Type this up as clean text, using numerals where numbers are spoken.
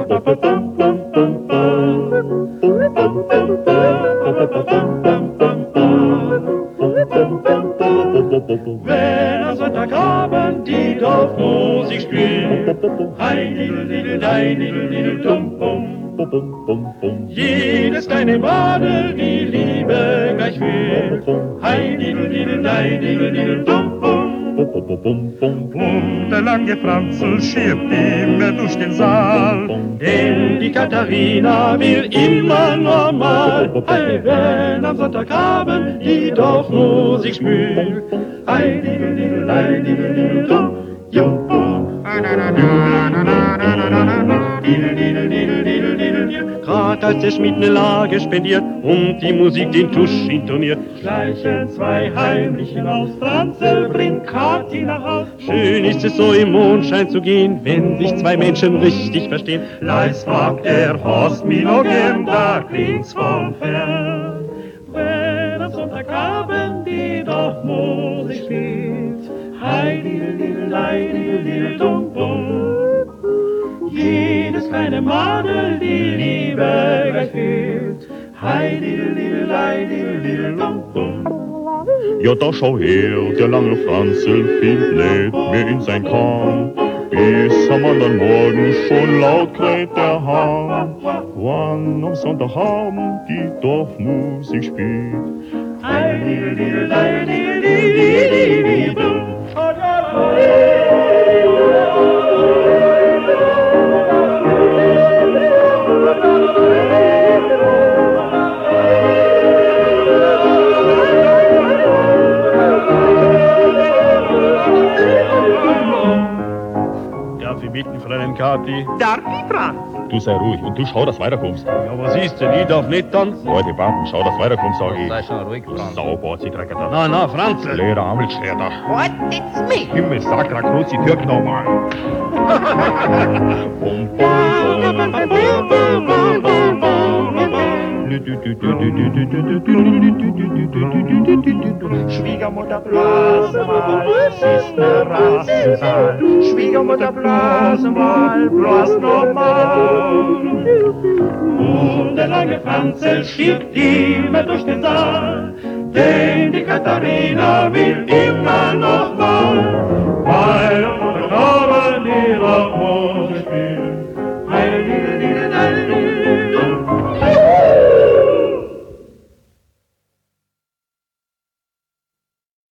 Wenn am Sonntagabend die Dorfmusik spielt, hei didel didel dei didel didel dum bum. Jedes kleine Madel die Liebe gleich will, hei didel didel dei didel didel dum bum. Und der lange Franzl schiebt immer durch den Saal, denn die Katharina will immer normal. Hey, wenn am Sonntagabend die Dorfmusik spielt, hey, didel, didel, dei, didel, didel, dum, jum, bum. Didel, didel, didel, didel, didel, didel. Grad als der Schmied ne Lage spendiert und die Musik den Tusch intoniert, schleichen zwei heimlich hinaus. Franzl bringt Kathi nach Haus. Schön ist es so im Mondschein zu gehen, wenn sich zwei Menschen richtig verstehen. Leis mag der Horst Milo gern, da klingt's vom Fern. Wenn am Sonntagabend die Dorfmusik spielt, hei didel didel dei didel didel dum bum. Jedes kleine Madel die Liebe gleich fühlt, hei didel didel dei didel didel dum bum. Ja, da schau her, der lange Franzl findet nicht mehr in sein Kahn. Bis am anderen Morgen schon laut kräht der Hahn. Wann am Sonntagabend die Dorfmusik spielt, Hei didel didel dei didel didel didel dum. Darf ich bitten, Fräulein Kathi? Darf ich, Franz? du sei ruhig und du schau, dass du weiterkommst. Ja, was ist denn? Ich darf nicht tanzen? Leute, Banden, schau, dass du weiterkommst, sag ich. Sei schon ruhig, Franz. Sauber, sie trägt da. Na, Franzl. Lehrer Ammelschwerter. What? It's me. Himmel, Sakra, Knutzi, Türk nochmal. Bum, bum, Schwiegermutter blase mal, es ist ne Rassensaal. Schwiegermutter blase mal, bloß normal. Und der lange Franzl schiebt immer durch den Saal, denn die Katharina will